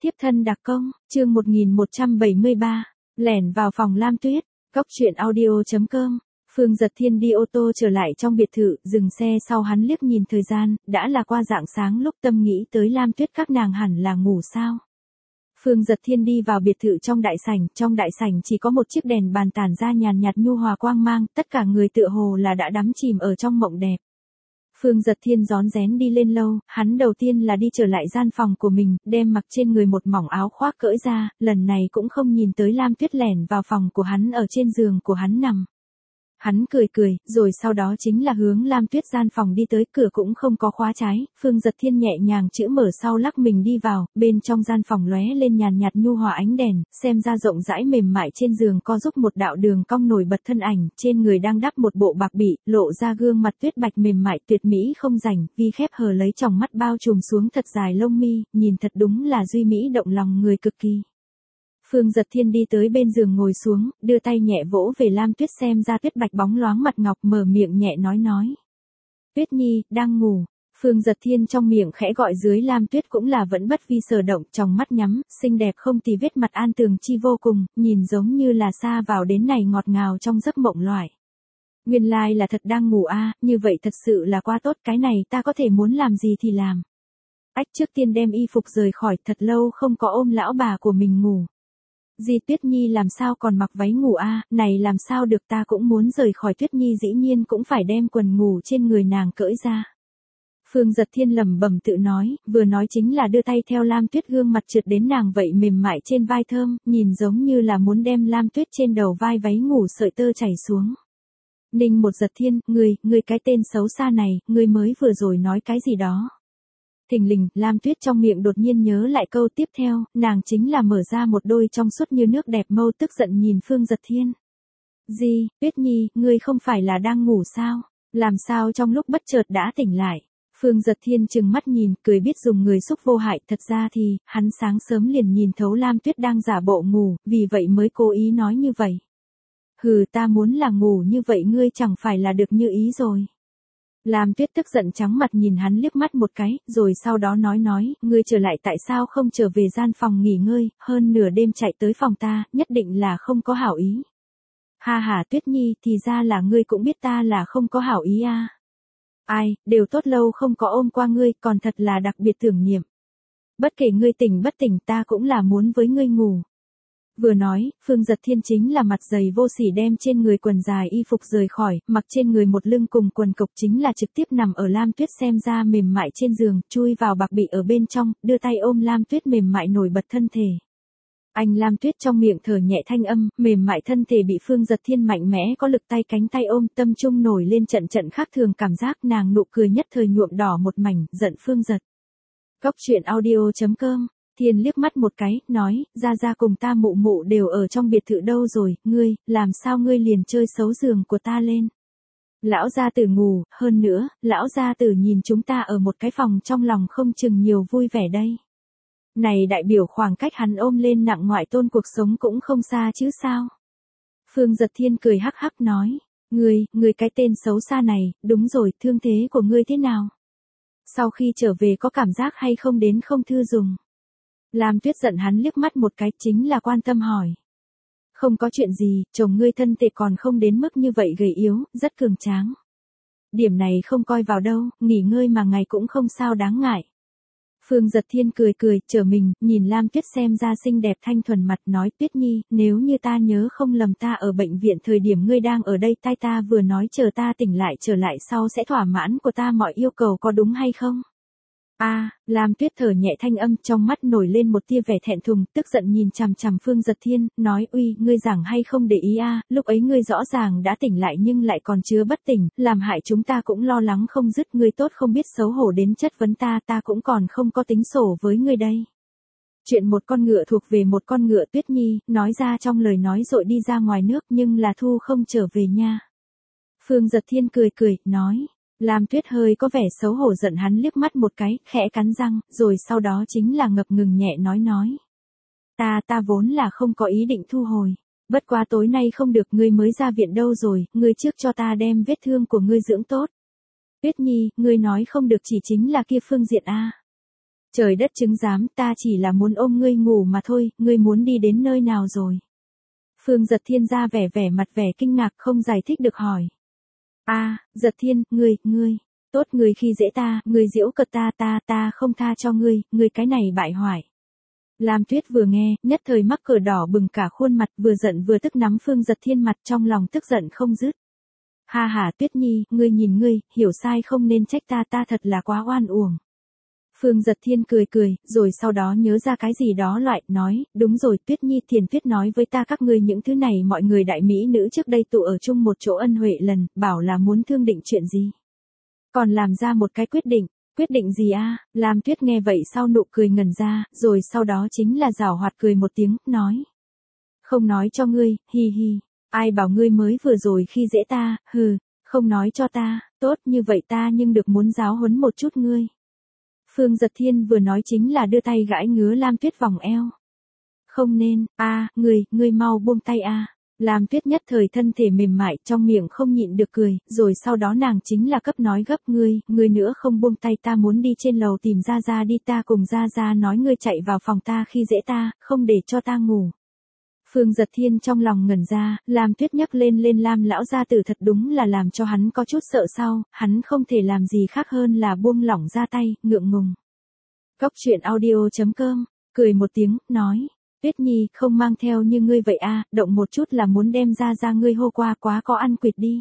Tiếp thân đặc công, chương 1173, lẻn vào phòng Lam Tuyết, Cóc truyện audio.com. Phương Giật Thiên đi ô tô trở lại trong biệt thự, dừng xe sau hắn liếc nhìn thời gian, đã là qua rạng sáng lúc tâm nghĩ tới Lam Tuyết các nàng hẳn là ngủ sao. Phương Giật Thiên đi vào biệt thự trong đại sảnh chỉ có một chiếc đèn bàn tản ra nhàn nhạt nhu hòa quang mang, tất cả người tựa hồ là đã đắm chìm ở trong mộng đẹp. Phương Giật Thiên rón rén đi lên lâu, hắn đầu tiên là đi trở lại gian phòng của mình, đem mặc trên người một mỏng áo khoác cởi ra, lần này cũng không nhìn tới Lam Tuyết lẻn vào phòng của hắn ở trên giường của hắn nằm. Hắn cười, rồi sau đó chính là hướng Lam Tuyết gian phòng đi tới, cửa cũng không có khóa trái, Phương Giật Thiên nhẹ nhàng chữ mở sau lắc mình đi vào, bên trong gian phòng lóe lên nhàn nhạt nhu hòa ánh đèn, xem ra rộng rãi mềm mại trên giường co giúp một đạo đường cong nổi bật thân ảnh, trên người đang đắp một bộ bạc bỉ, lộ ra gương mặt tuyết bạch mềm mại tuyệt mỹ không rảnh, vi khép hờ lấy tròng mắt bao trùm xuống thật dài lông mi, nhìn thật đúng là duy mỹ động lòng người cực kỳ. Phương Giật Thiên đi tới bên giường ngồi xuống, đưa tay nhẹ vỗ về Lam Tuyết xem ra tuyết bạch bóng loáng mặt ngọc, mở miệng nhẹ nói. Tuyết Nhi, đang ngủ. Phương Giật Thiên trong miệng khẽ gọi dưới Lam Tuyết cũng là vẫn bất vi sở động, trong mắt nhắm, xinh đẹp không tì vết mặt an tường chi vô cùng, nhìn giống như là xa vào đến này ngọt ngào trong giấc mộng loại. Nguyên lai là thật đang ngủ a, như vậy thật sự là quá tốt, cái này ta có thể muốn làm gì thì làm. Ách trước tiên đem y phục rời khỏi, thật lâu không có ôm lão bà của mình ngủ. Di Tuyết Nhi làm sao còn mặc váy ngủ a, này làm sao được, ta cũng muốn rời khỏi Tuyết Nhi dĩ nhiên cũng phải đem quần ngủ trên người nàng cởi ra. Phương Giật Thiên lẩm bẩm tự nói, vừa nói chính là đưa tay theo Lam Tuyết gương mặt trượt đến nàng vậy mềm mại trên vai thơm, nhìn giống như là muốn đem Lam Tuyết trên đầu vai váy ngủ sợi tơ chảy xuống. Ninh một Giật Thiên, ngươi cái tên xấu xa này, ngươi mới vừa rồi nói cái gì đó. Thình lình, Lam Tuyết trong miệng đột nhiên nhớ lại câu tiếp theo, nàng chính là mở ra một đôi trong suốt như nước đẹp mâu tức giận nhìn Phương Giật Thiên. Gì, Tuyết Nhi, ngươi không phải là đang ngủ sao? Làm sao trong lúc bất chợt đã tỉnh lại? Phương Giật Thiên trừng mắt nhìn, cười biết dùng người xúc vô hại, thật ra thì, hắn sáng sớm liền nhìn thấu Lam Tuyết đang giả bộ ngủ, vì vậy mới cố ý nói như vậy. Hừ, ta muốn là ngủ như vậy ngươi chẳng phải là được như ý rồi. Lam Tuyết tức giận trắng mặt nhìn hắn liếc mắt một cái, rồi sau đó nói, ngươi trở lại tại sao không trở về gian phòng nghỉ ngơi, hơn nửa đêm chạy tới phòng ta, nhất định là không có hảo ý. Ha ha Tuyết Nhi, thì ra là ngươi cũng biết ta là không có hảo ý à. Ai, đều tốt lâu không có ôm qua ngươi, còn thật là đặc biệt tưởng niệm. Bất kể ngươi tỉnh bất tỉnh ta cũng là muốn với ngươi ngủ. Vừa nói, Phương Giật Thiên chính là mặt dày vô sỉ đem trên người quần dài y phục rời khỏi, mặc trên người một lưng cùng quần cộc chính là trực tiếp nằm ở Lam Tuyết xem ra mềm mại trên giường, chui vào bạc bỉ ở bên trong, đưa tay ôm Lam Tuyết mềm mại nổi bật thân thể. Anh Lam Tuyết trong miệng thở nhẹ thanh âm, mềm mại thân thể bị Phương Giật Thiên mạnh mẽ có lực tay cánh tay ôm, tâm trung nổi lên trận khác thường cảm giác, nàng nụ cười nhất thời nhuộm đỏ một mảnh, giận Phương Giật. Cóc truyện audio.com. Thiên liếc mắt một cái, nói, ra cùng ta mụ mụ đều ở trong biệt thự đâu rồi, ngươi, làm sao ngươi liền chơi xấu giường của ta lên. Lão gia tử ngủ, hơn nữa, lão gia tử nhìn chúng ta ở một cái phòng trong lòng không chừng nhiều vui vẻ đây. Này đại biểu khoảng cách hắn ôm lên nặng ngoại tôn cuộc sống cũng không xa chứ sao. Phương Giật Thiên cười hắc hắc nói, ngươi cái tên xấu xa này, đúng rồi, thương thế của ngươi thế nào? Sau khi trở về có cảm giác hay không đến không thư dùng? Lam Tuyết giận hắn liếc mắt một cái, chính là quan tâm hỏi. Không có chuyện gì, chồng ngươi thân thể còn không đến mức như vậy gầy yếu, rất cường tráng. Điểm này không coi vào đâu, nghỉ ngơi mà ngày cũng không sao đáng ngại. Phương Giật Thiên cười, trở mình, nhìn Lam Tuyết xem ra xinh đẹp thanh thuần mặt nói, Tuyết Nhi, nếu như ta nhớ không lầm ta ở bệnh viện thời điểm ngươi đang ở đây, tai ta vừa nói chờ ta tỉnh lại trở lại sau sẽ thỏa mãn của ta mọi yêu cầu có đúng hay không? Lam Tuyết thở nhẹ thanh âm, trong mắt nổi lên một tia vẻ thẹn thùng, tức giận nhìn chằm chằm Phương Giật Thiên, nói, uy, ngươi giảng hay không để ý lúc ấy ngươi rõ ràng đã tỉnh lại nhưng lại còn chứa bất tỉnh, làm hại chúng ta cũng lo lắng không dứt, ngươi tốt không biết xấu hổ đến chất vấn ta cũng còn không có tính sổ với ngươi đây. Chuyện một con ngựa thuộc về một con ngựa Tuyết Nhi, nói ra trong lời nói rồi đi ra ngoài nước nhưng là thu không trở về nha. Phương Giật Thiên cười, nói. Lam Tuyết hơi có vẻ xấu hổ giận hắn liếc mắt một cái, khẽ cắn răng, rồi sau đó chính là ngập ngừng nhẹ nói. Ta vốn là không có ý định thu hồi. Bất quá tối nay không được, ngươi mới ra viện đâu rồi, ngươi trước cho ta đem vết thương của ngươi dưỡng tốt. Tuyết Nhi, ngươi nói không được chỉ chính là kia phương diện a. Trời đất chứng giám, ta chỉ là muốn ôm ngươi ngủ mà thôi, ngươi muốn đi đến nơi nào rồi? Phương Giật Thiên ra vẻ mặt vẻ kinh ngạc không giải thích được hỏi. Giật Thiên, ngươi, tốt người khi dễ ta, người giễu cợt ta không tha cho ngươi cái này bại hoại. Lam Tuyết vừa nghe, nhất thời mắc cỡ đỏ bừng cả khuôn mặt, vừa giận vừa tức nắm Phương Giật Thiên mặt, trong lòng tức giận không dứt. Ha Tuyết Nhi, ngươi nhìn ngươi, hiểu sai không nên trách ta thật là quá oan uổng. Phương Giật Thiên cười, rồi sau đó nhớ ra cái gì đó loại, nói, đúng rồi Tuyết Nhi, Thiền Tuyết nói với ta các ngươi những thứ này mọi người đại mỹ nữ trước đây tụ ở chung một chỗ ân huệ lần, bảo là muốn thương định chuyện gì. Còn làm ra một cái quyết định gì Lam Tuyết nghe vậy sau nụ cười ngẩn ra, rồi sau đó chính là giảo hoạt cười một tiếng, nói. Không nói cho ngươi, hi hi, ai bảo ngươi mới vừa rồi khi dễ ta, không nói cho ta, tốt như vậy ta nhưng được muốn giáo huấn một chút ngươi. Phương Giật Thiên vừa nói chính là đưa tay gãi ngứa Lam Tuyết vòng eo. Không nên, ngươi mau buông tay Lam Tuyết nhất thời thân thể mềm mại, trong miệng không nhịn được cười, rồi sau đó nàng chính là cấp nói gấp ngươi nữa không buông tay ta muốn đi trên lầu tìm Gia đi ta cùng Gia nói ngươi chạy vào phòng ta khi dễ ta, không để cho ta ngủ. Phương Giật Thiên trong lòng ngẩn ra, Lam Tuyết nhắc lên Lam lão gia tử thật đúng là làm cho hắn có chút sợ sau, hắn không thể làm gì khác hơn là buông lỏng ra tay, ngượng ngùng. Cóc truyện audio.com, cười một tiếng, nói, Tuyết Nhi không mang theo như ngươi vậy động một chút là muốn đem ra ngươi hô qua quá có ăn quỵt đi.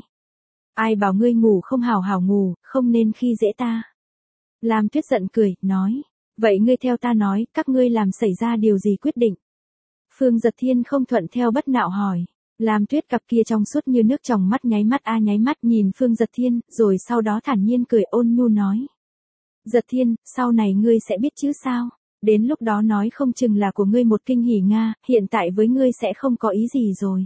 Ai bảo ngươi ngủ không hảo ngủ, không nên khi dễ ta. Lam Tuyết giận cười, nói, vậy ngươi theo ta nói, các ngươi làm xảy ra điều gì quyết định? Phương Giật Thiên không thuận theo bất nạo hỏi. Lam Tuyết cặp kia trong suốt như nước tròng mắt nháy mắt nhìn Phương Giật Thiên, rồi sau đó thản nhiên cười ôn nhu nói. Giật Thiên, sau này ngươi sẽ biết chứ sao? Đến lúc đó nói không chừng là của ngươi một kinh hỉ Nga, hiện tại với ngươi sẽ không có ý gì rồi.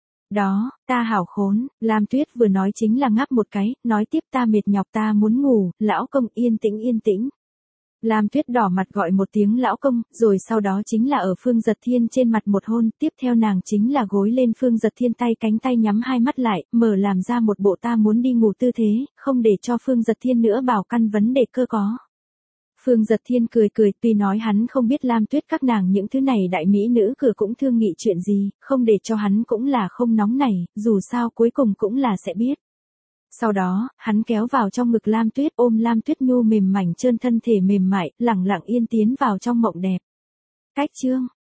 Đó, ta hảo khốn, Lam Tuyết vừa nói chính là ngáp một cái, nói tiếp ta mệt nhọc ta muốn ngủ, lão công yên tĩnh. Lam Tuyết đỏ mặt gọi một tiếng lão công, rồi sau đó chính là ở Phương Giật Thiên trên mặt một hôn, tiếp theo nàng chính là gối lên Phương Giật Thiên cánh tay nhắm hai mắt lại, mở làm ra một bộ ta muốn đi ngủ tư thế, không để cho Phương Giật Thiên nữa bảo căn vấn đề cơ có. Phương Giật Thiên cười, tuy nói hắn không biết Lam Tuyết các nàng những thứ này đại mỹ nữ cửa cũng thương nghị chuyện gì, không để cho hắn cũng là không nóng nảy, dù sao cuối cùng cũng là sẽ biết. Sau đó, hắn kéo vào trong ngực Lam Tuyết ôm Lam Tuyết nhu mềm mảnh trơn thân thể mềm mại, lẳng lặng yên tiến vào trong mộng đẹp. Cách chương